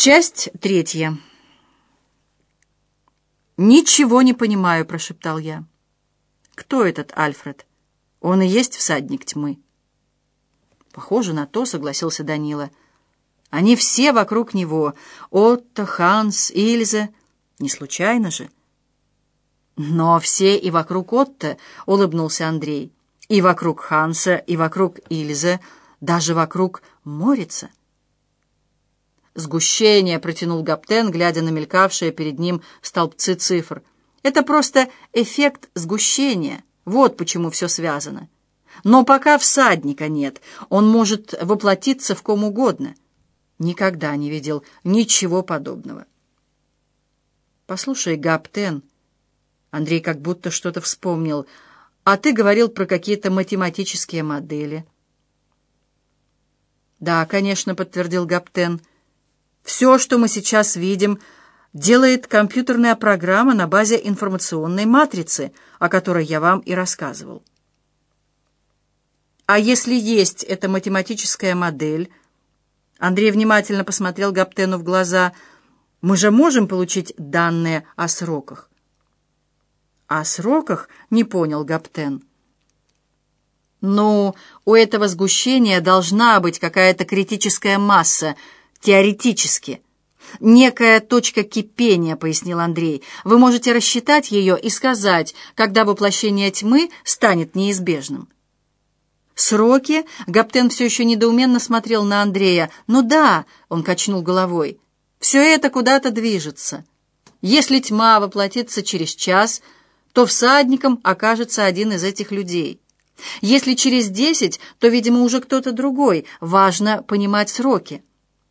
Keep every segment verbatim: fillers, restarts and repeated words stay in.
Часть третья. «Ничего не понимаю», — прошептал я. «Кто этот Альфред? Он и есть всадник тьмы». «Похоже на то», — согласился Данила. «Они все вокруг него. Отто, Ханс, Ильза. Не случайно же?» «Но все и вокруг Отто», — улыбнулся Андрей. «И вокруг Ханса, и вокруг Ильза, даже вокруг Морица». «Сгущение», — протянул Гаптен, глядя на мелькавшие перед ним столбцы цифр. «Это просто эффект сгущения. Вот почему все связано. Но пока всадника нет, он может воплотиться в ком угодно. Никогда не видел ничего подобного». «Послушай, Гаптен», — Андрей как будто что-то вспомнил, «а ты говорил про какие-то математические модели». «Да, конечно», — подтвердил Гаптен. «Все, что мы сейчас видим, делает компьютерная программа на базе информационной матрицы, о которой я вам и рассказывал». «А если есть эта математическая модель...» Андрей внимательно посмотрел Гаптену в глаза. «Мы же можем получить данные о сроках?» «О сроках?» — не понял Гаптен. «Ну, у этого сгущения должна быть какая-то критическая масса, теоретически. Некая точка кипения», — пояснил Андрей. «Вы можете рассчитать ее и сказать, когда воплощение тьмы станет неизбежным». «Сроки?» — Гаптен все еще недоуменно смотрел на Андрея. «Ну да», — он качнул головой, — «все это куда-то движется. Если тьма воплотится через час, то всадником окажется один из этих людей. Если через десять, то, видимо, уже кто-то другой. Важно понимать сроки».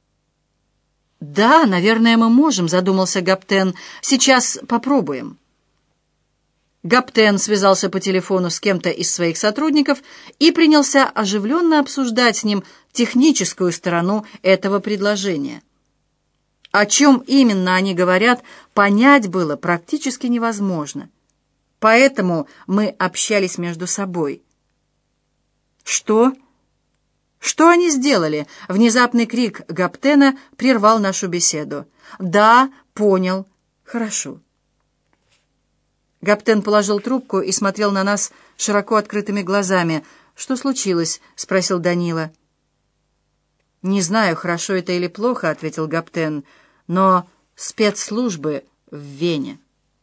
«Да, наверное, мы можем», — задумался Гаптен. «Сейчас попробуем». Гаптен связался по телефону с кем-то из своих сотрудников и принялся оживленно обсуждать с ним техническую сторону этого предложения. О чем именно они говорят, понять было практически невозможно. Поэтому мы общались между собой. «Что? Что они сделали?» Внезапный крик Гаптена прервал нашу беседу. «Да, понял. Хорошо». Гаптен положил трубку и смотрел на нас широко открытыми глазами. «Что случилось?» — спросил Данила. «Не знаю, хорошо это или плохо», — ответил Гаптен, — «но спецслужбы в Вене».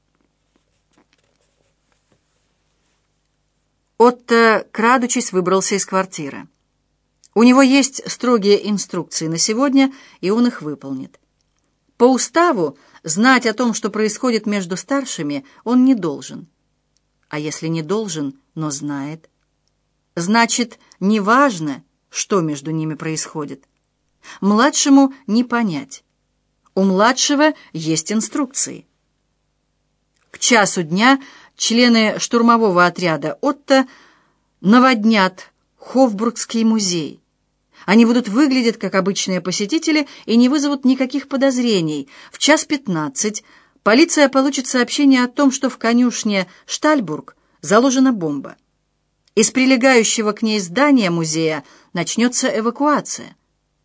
Отто, крадучись, выбрался из квартиры. У него есть строгие инструкции на сегодня, и он их выполнит. По уставу знать о том, что происходит между старшими, он не должен. А если не должен, но знает, значит, неважно, что между ними происходит. Младшему не понять. У младшего есть инструкции. К часу дня члены штурмового отряда Отто наводнят Хофбургский музей. Они будут выглядеть как обычные посетители и не вызовут никаких подозрений. В час пятнадцать полиция получит сообщение о том, что в конюшне Штальбург заложена бомба. Из прилегающего к ней здания музея начнется эвакуация.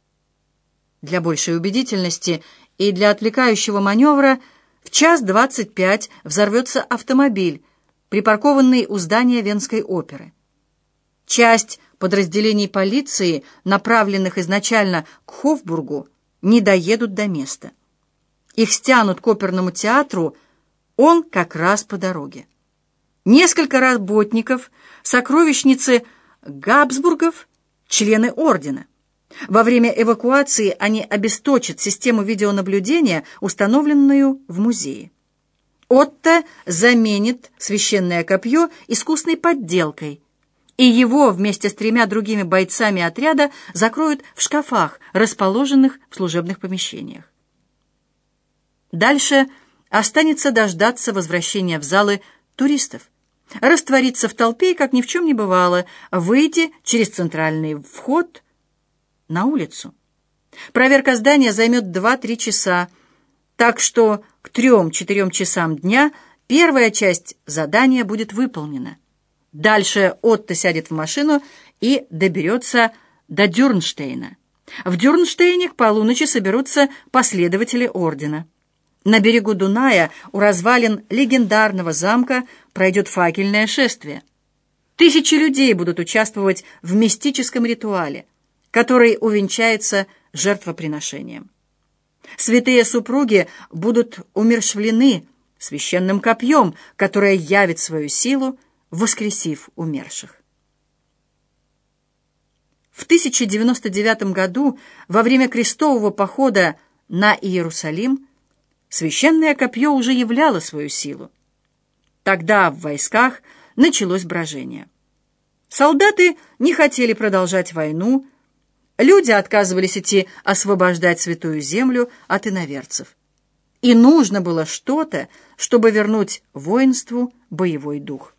Для большей убедительности и для отвлекающего маневра в час двадцать пять взорвется автомобиль, припаркованный у здания Венской оперы. Часть подразделений полиции, направленных изначально к Хофбургу, не доедут до места. Их стянут к оперному театру, он как раз по дороге. Несколько работников сокровищницы Габсбургов, члены ордена. Во время эвакуации они обесточат систему видеонаблюдения, установленную в музее. Отто заменит священное копье искусной подделкой, и его вместе с тремя другими бойцами отряда закроют в шкафах, расположенных в служебных помещениях. Дальше останется дождаться возвращения в залы туристов, раствориться в толпе и, как ни в чем не бывало, выйти через центральный вход на улицу. Проверка здания займет два-три часа, так что к трем-четырем часам дня первая часть задания будет выполнена. Дальше Отто сядет в машину и доберется до Дюрнштейна. В Дюрнштейне к полуночи соберутся последователи ордена. На берегу Дуная у развалин легендарного замка пройдет факельное шествие. Тысячи людей будут участвовать в мистическом ритуале, который увенчается жертвоприношением. Святые супруги будут умерщвлены священным копьем, которое явит свою силу, воскресив умерших. В тысяча девяносто девятом году, во время крестового похода на Иерусалим, священное копье уже являло свою силу. Тогда в войсках началось брожение. Солдаты не хотели продолжать войну, люди отказывались идти освобождать Святую Землю от иноверцев. И нужно было что-то, чтобы вернуть воинству боевой дух.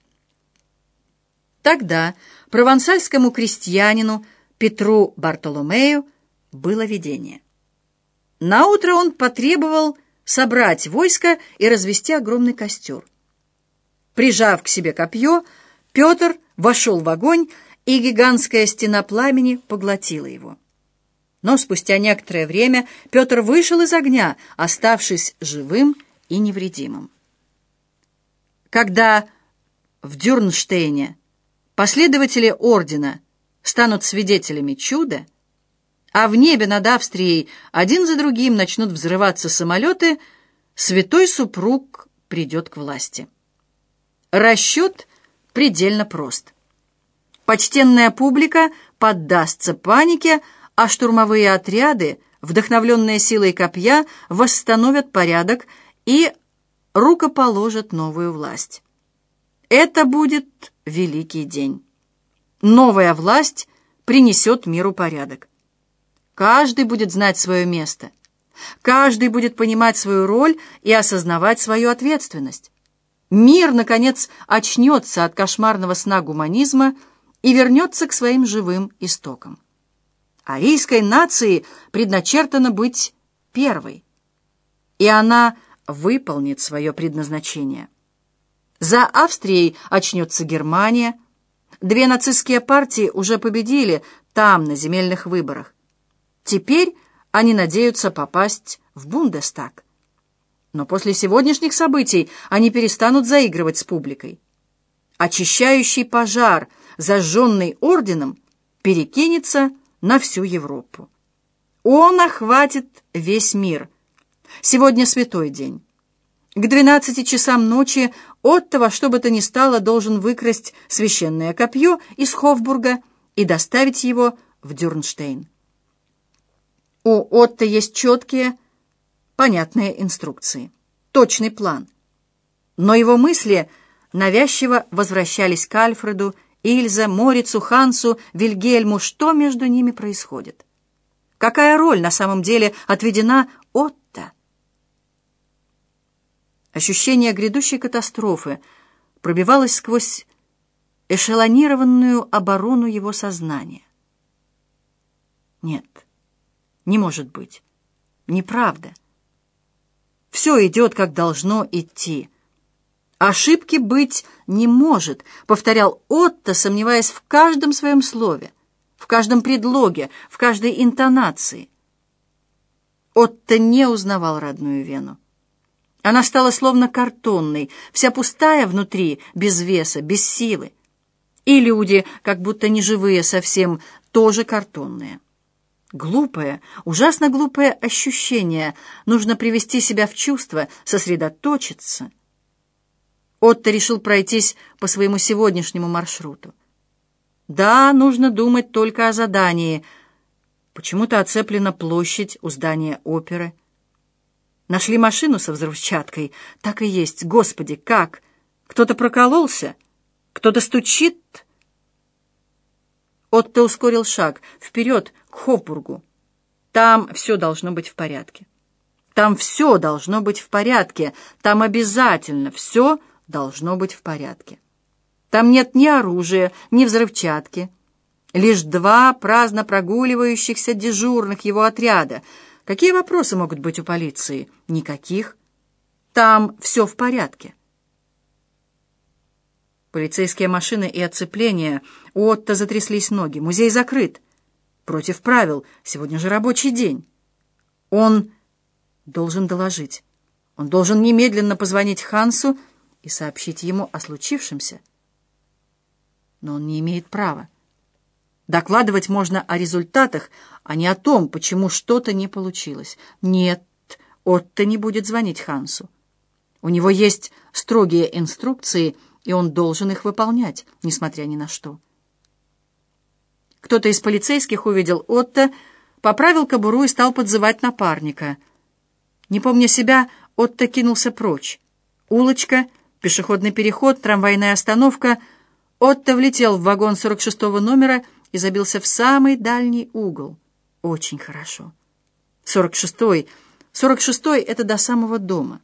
Тогда провансальскому крестьянину Петру Бартоломею было видение. Наутро он потребовал собрать войско и развести огромный костер. Прижав к себе копье, Петр вошел в огонь, и гигантская стена пламени поглотила его. Но спустя некоторое время Петр вышел из огня, оставшись живым и невредимым. Когда в Дюрнштейне последователи ордена станут свидетелями чуда, а в небе над Австрией один за другим начнут взрываться самолеты, святой супруг придет к власти. Расчет предельно прост. Почтенная публика поддастся панике, а штурмовые отряды, вдохновленные силой копья, восстановят порядок и рукоположат новую власть. Это будет великий день. Новая власть принесет миру порядок. Каждый будет знать свое место. Каждый будет понимать свою роль и осознавать свою ответственность. Мир, наконец, очнется от кошмарного сна гуманизма и вернется к своим живым истокам. Арийской нации предначертано быть первой, и она выполнит свое предназначение. За Австрией очнется Германия. Две нацистские партии уже победили там, на земельных выборах. Теперь они надеются попасть в Бундестаг. Но после сегодняшних событий они перестанут заигрывать с публикой. Очищающий пожар, зажженный орденом, перекинется на всю Европу. Он охватит весь мир. Сегодня святой день. К двенадцати часам ночи Отто во что бы то ни стало должен выкрасть священное копье из Хофбурга и доставить его в Дюрнштейн. У Отто есть четкие, понятные инструкции, точный план. Но его мысли навязчиво возвращались к Альфреду, Ильзе, Морицу, Хансу, Вильгельму. Что между ними происходит? Какая роль на самом деле отведена Отто? Ощущение грядущей катастрофы пробивалось сквозь эшелонированную оборону его сознания. Нет, не может быть. Неправда. Все идет, как должно идти. Ошибки быть не может, повторял Отто, сомневаясь в каждом своем слове, в каждом предлоге, в каждой интонации. Отто не узнавал родную Вену. Она стала словно картонной, вся пустая внутри, без веса, без силы. И люди, как будто неживые совсем, тоже картонные. Глупое, ужасно глупое ощущение. Нужно привести себя в чувство, сосредоточиться. Отто решил пройтись по своему сегодняшнему маршруту. Да, нужно думать только о задании. Почему-то оцеплена площадь у здания оперы. Нашли машину со взрывчаткой. Так и есть. Господи, как? Кто-то прокололся? Кто-то стучит? Отто ускорил шаг. Вперед, к Хофбургу. Там все должно быть в порядке. Там все должно быть в порядке. Там обязательно все должно быть в порядке. Там нет ни оружия, ни взрывчатки. Лишь два праздно прогуливающихся дежурных его отряда. Какие вопросы могут быть у полиции? Никаких. Там все в порядке. Полицейские машины и оцепление. У Отто затряслись ноги. Музей закрыт. Против правил. Сегодня же рабочий день. Он должен доложить. Он должен немедленно позвонить Хансу и сообщить ему о случившемся. Но он не имеет права. Докладывать можно о результатах, а не о том, почему что-то не получилось. Нет, Отто не будет звонить Хансу. У него есть строгие инструкции, и он должен их выполнять, несмотря ни на что. Кто-то из полицейских увидел Отто, поправил кобуру и стал подзывать напарника. Не помня себя, Отто кинулся прочь. Улочка, пешеходный переход, трамвайная остановка. Отто влетел в вагон сорок шестого номера и забился в самый дальний угол. Очень хорошо. сорок шестой. сорок шестой — это до самого дома.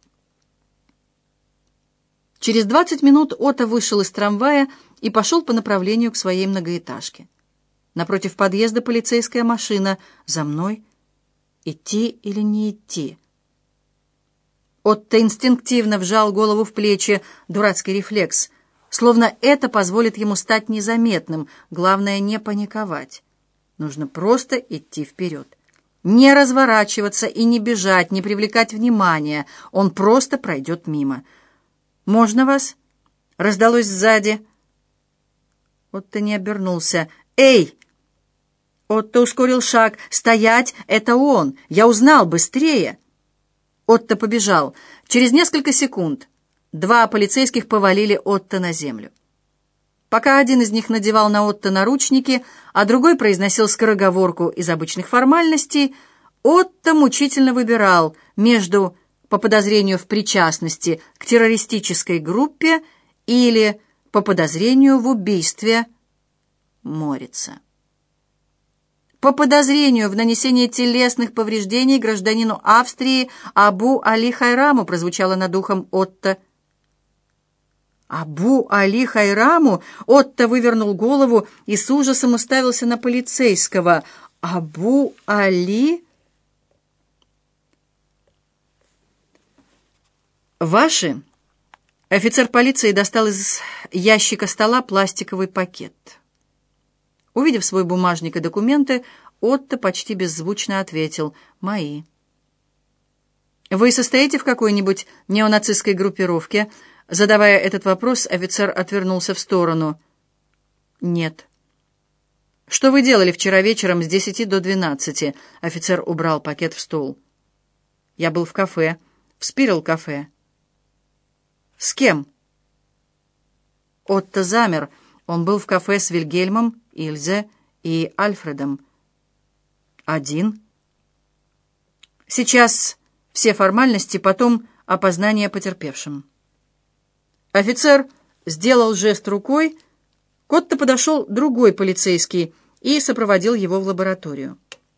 Через двадцать минут Отто вышел из трамвая и пошел по направлению к своей многоэтажке. Напротив подъезда полицейская машина. За мной. Идти или не идти? Отто инстинктивно вжал голову в плечи. Дурацкий рефлекс. Словно это позволит ему стать незаметным. Главное, не паниковать. Нужно просто идти вперед. Не разворачиваться и не бежать, не привлекать внимания. Он просто пройдет мимо. «Можно вас?» — раздалось сзади. Отто не обернулся. «Эй!» Отто ускорил шаг. «Стоять! Это он! Я узнал! Быстрее!» Отто побежал. Через несколько секунд два полицейских повалили Отто на землю. Пока один из них надевал на Отто наручники, а другой произносил скороговорку из обычных формальностей, Отто мучительно выбирал между по подозрению в причастности к террористической группе или по подозрению в убийстве Морица. По подозрению в нанесении телесных повреждений гражданину Австрии Абу Али Хайраму, прозвучало над ухом Отто. Абу Али Хайраму? Отто вывернул голову и с ужасом уставился на полицейского. Абу Али? Ваши? Офицер полиции достал из ящика стола пластиковый пакет. Увидев свой бумажник и документы, Отто почти беззвучно ответил: «Мои». «Вы состоите в какой-нибудь неонацистской группировке?» Задавая этот вопрос, офицер отвернулся в сторону. «Нет». «Что вы делали вчера вечером с десяти до двенадцати?» Офицер убрал пакет в стол. «Я был в кафе, в Спирл-кафе». «С кем?» Отто замер. Он был в кафе с Вильгельмом, Ильзе и Альфредом. «Один?» «Сейчас все формальности, потом опознание потерпевшим». Офицер сделал жест рукой. К Отто подошел другой полицейский и сопроводил его в лабораторию.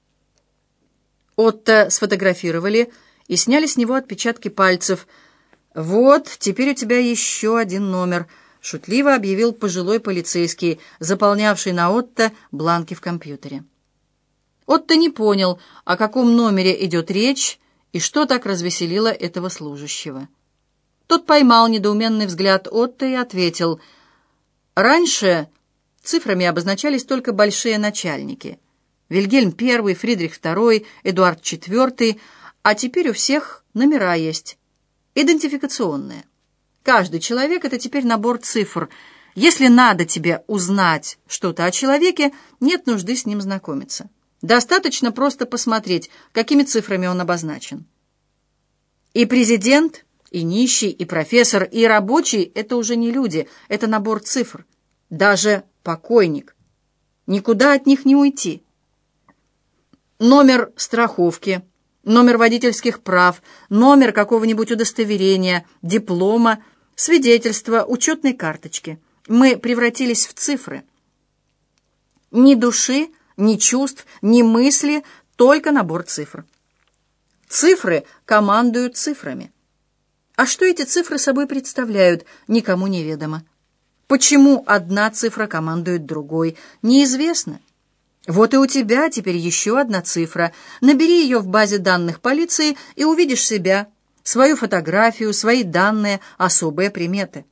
Отто сфотографировали и сняли с него отпечатки пальцев. «Вот, теперь у тебя еще один номер», — шутливо объявил пожилой полицейский, заполнявший на Отто бланки в компьютере. Отто не понял, о каком номере идет речь и что так развеселило этого служащего. Тот поймал недоуменный взгляд Отто и ответил: «Раньше цифрами обозначались только большие начальники. Вильгельм Первый, Фридрих Второй, Эдуард Четвертый, а теперь у всех номера есть, идентификационные. Каждый человек — это теперь набор цифр. Если надо тебе узнать что-то о человеке, нет нужды с ним знакомиться. Достаточно просто посмотреть, какими цифрами он обозначен. И президент, и нищий, и профессор, и рабочий — это уже не люди, это набор цифр. Даже покойник. Никуда от них не уйти. Номер страховки, номер водительских прав, номер какого-нибудь удостоверения, диплома, свидетельства, учетной карточки. Мы превратились в цифры. Ни души, ни чувств, ни мысли, только набор цифр. Цифры командуют цифрами. А что эти цифры собой представляют, никому неведомо. Почему одна цифра командует другой, неизвестно. Вот и у тебя теперь еще одна цифра. Набери ее в базе данных полиции и увидишь себя, свою фотографию, свои данные, особые приметы.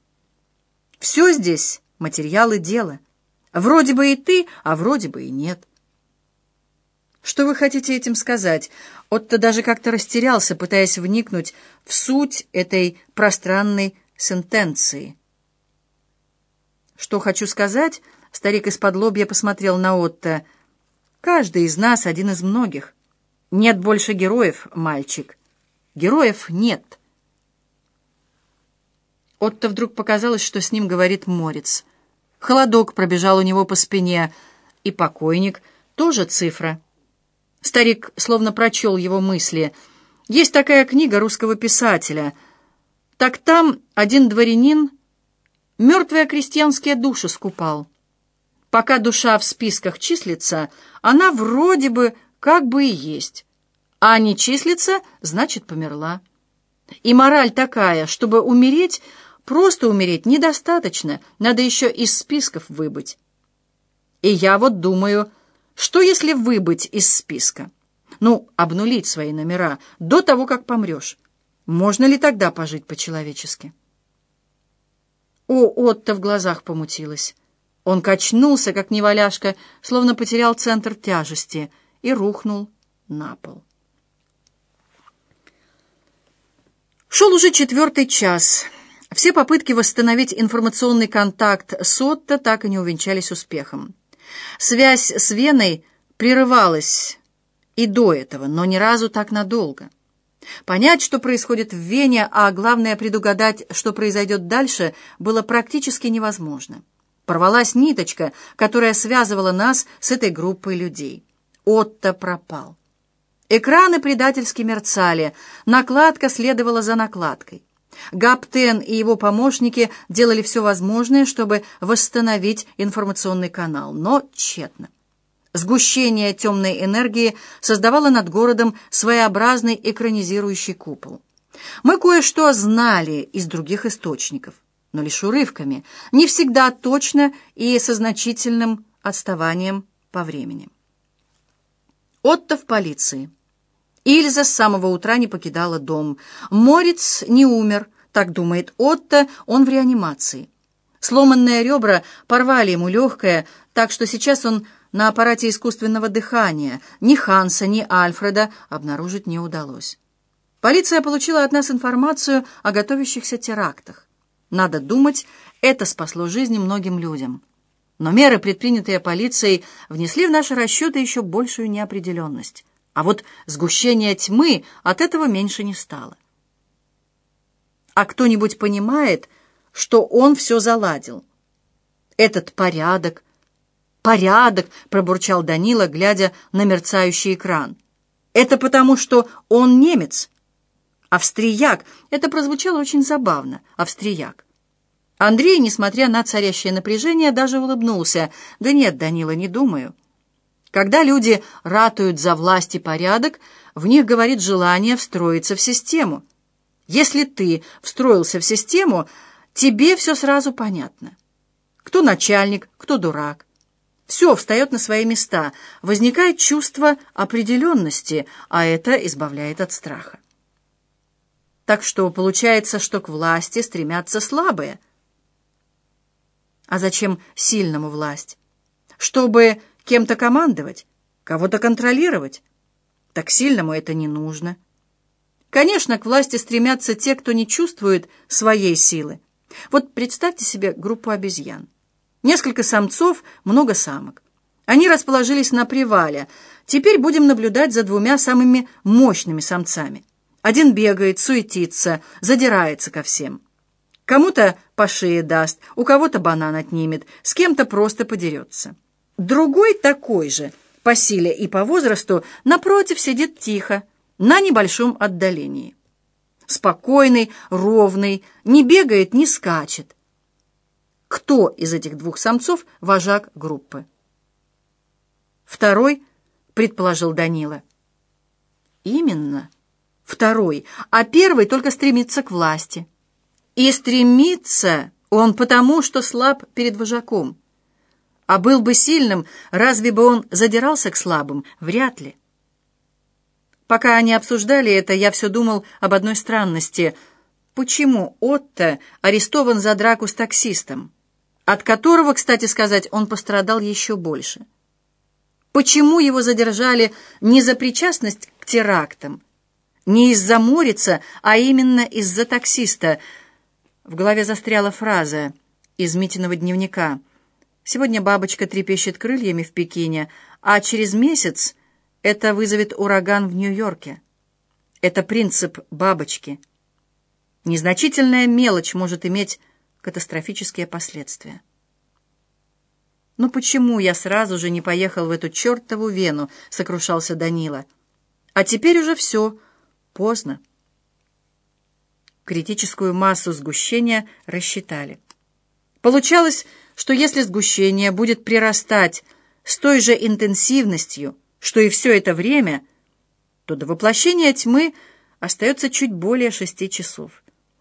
Все здесь материалы дела. Вроде бы и ты, а вроде бы и нет. Что вы хотите этим сказать? Отто даже как-то растерялся, пытаясь вникнуть в суть этой пространной сентенции. Что хочу сказать? Старик из-под-лобья посмотрел на Отто. Каждый из нас один из многих. Нет больше героев, мальчик. Героев нет. Отто вдруг показалось, что с ним говорит Морец. Холодок пробежал у него по спине, и покойник тоже цифра. Старик словно прочел его мысли. Есть такая книга русского писателя. Так там один дворянин мертвые крестьянские души скупал. Пока душа в списках числится, она вроде бы как бы и есть. А не числится, значит, померла. И мораль такая, чтобы умереть, просто умереть недостаточно, надо еще из списков выбыть. И я вот думаю, что если выбыть из списка? Ну, обнулить свои номера до того, как помрешь. Можно ли тогда пожить по-человечески? У Отто в глазах помутилось. Он качнулся, как неваляшка, словно потерял центр тяжести, и рухнул на пол. Шел уже четвертый час. Все попытки восстановить информационный контакт с Отто так и не увенчались успехом. Связь с Веной прерывалась и до этого, но ни разу так надолго. Понять, что происходит в Вене, а главное предугадать, что произойдет дальше, было практически невозможно. Порвалась ниточка, которая связывала нас с этой группой людей. Отто пропал. Экраны предательски мерцали, накладка следовала за накладкой. Гаптен и его помощники делали все возможное, чтобы восстановить информационный канал, но тщетно. Сгущение темной энергии создавало над городом своеобразный экранизирующий купол. Мы кое-что знали из других источников, но лишь урывками, не всегда точно и со значительным отставанием по времени. Отто в полиции. Ильза с самого утра не покидала дом. Морец не умер, так думает Отто, он в реанимации. Сломанные ребра порвали ему легкое, так что сейчас он на аппарате искусственного дыхания. Ни Ханса, ни Альфреда обнаружить не удалось. Полиция получила от нас информацию о готовящихся терактах. Надо думать, это спасло жизни многим людям. Но меры, предпринятые полицией, внесли в наши расчеты еще большую неопределенность. А вот сгущение тьмы от этого меньше не стало. А кто-нибудь понимает, что он все заладил? Этот порядок, порядок, пробурчал Данила, глядя на мерцающий экран. Это потому, что он немец. Австрияк. Это прозвучало очень забавно. Австрияк. Андрей, несмотря на царящее напряжение, даже улыбнулся. Да нет, Данила, не думаю. Когда люди ратуют за власть и порядок, в них говорит желание встроиться в систему. Если ты встроился в систему, тебе все сразу понятно. Кто начальник, кто дурак. Все встает на свои места, возникает чувство определенности, а это избавляет от страха. Так что получается, что к власти стремятся слабые. А зачем сильному власть? Чтобы кем-то командовать, кого-то контролировать. Так сильному это не нужно. Конечно, к власти стремятся те, кто не чувствует своей силы. Вот представьте себе группу обезьян. Несколько самцов, много самок. Они расположились на привале. Теперь будем наблюдать за двумя самыми мощными самцами. Один бегает, суетится, задирается ко всем. Кому-то по шее даст, у кого-то банан отнимет, с кем-то просто подерется. Другой такой же, по силе и по возрасту, напротив сидит тихо, на небольшом отдалении. Спокойный, ровный, не бегает, не скачет. Кто из этих двух самцов вожак группы? Второй, предположил Данила. Именно, второй, а первый только стремится к власти. И стремится он потому, что слаб перед вожаком. А был бы сильным, разве бы он задирался к слабым? Вряд ли. Пока они обсуждали это, я все думал об одной странности. Почему Отто арестован за драку с таксистом, от которого, кстати сказать, он пострадал еще больше? Почему его задержали не за причастность к терактам, не из-за Морица, а именно из-за таксиста? В голове застряла фраза из Митиного дневника. «Сегодня бабочка трепещет крыльями в Пекине, а через месяц это вызовет ураган в Нью-Йорке». Это принцип бабочки. Незначительная мелочь может иметь катастрофические последствия. «Ну почему я сразу же не поехал в эту чертову Вену?» — сокрушался Данила. «А теперь уже все. Поздно». Критическую массу сгущения рассчитали. Получалось, что если сгущение будет прирастать с той же интенсивностью, что и все это время, то до воплощения тьмы остается чуть более шести часов.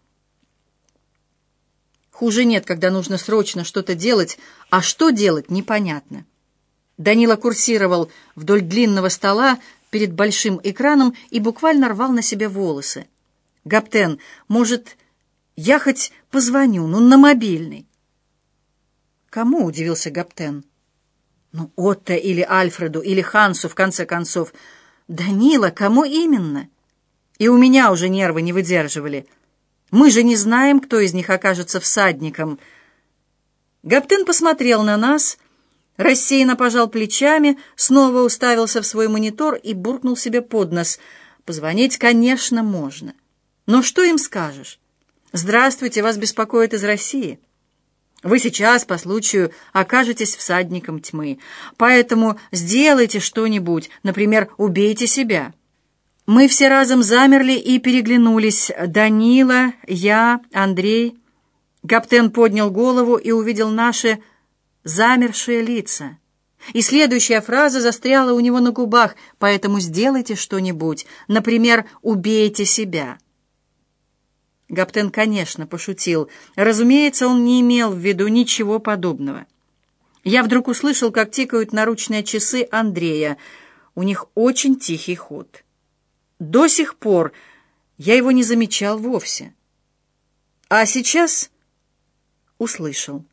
Хуже нет, когда нужно срочно что-то делать, а что делать непонятно. Данила курсировал вдоль длинного стола перед большим экраном и буквально рвал на себе волосы. «Гаптен, может, я хоть позвоню, ну, на мобильный?» «Кому?» — удивился Гаптен. «Ну, Отто или Альфреду, или Хансу, в конце концов». «Данила, кому именно?» «И у меня уже нервы не выдерживали. Мы же не знаем, кто из них окажется всадником». Гаптен посмотрел на нас, рассеянно пожал плечами, снова уставился в свой монитор и буркнул себе под нос. «Позвонить, конечно, можно. Но что им скажешь? Здравствуйте, вас беспокоит из России. Вы сейчас, по случаю, окажетесь всадником тьмы. Поэтому сделайте что-нибудь, например, убейте себя». Мы все разом замерли и переглянулись. Данила, я, Андрей. Гаптен поднял голову и увидел наши замершие лица. И следующая фраза застряла у него на губах. «Поэтому сделайте что-нибудь, например, убейте себя». Гаптен, конечно, пошутил. Разумеется, он не имел в виду ничего подобного. Я вдруг услышал, как тикают наручные часы Андрея. У них очень тихий ход. До сих пор я его не замечал вовсе. А сейчас услышал.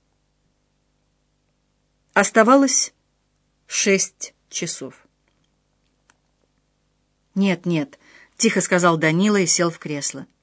Оставалось шесть часов. «Нет, нет», — тихо сказал Данила и сел в кресло.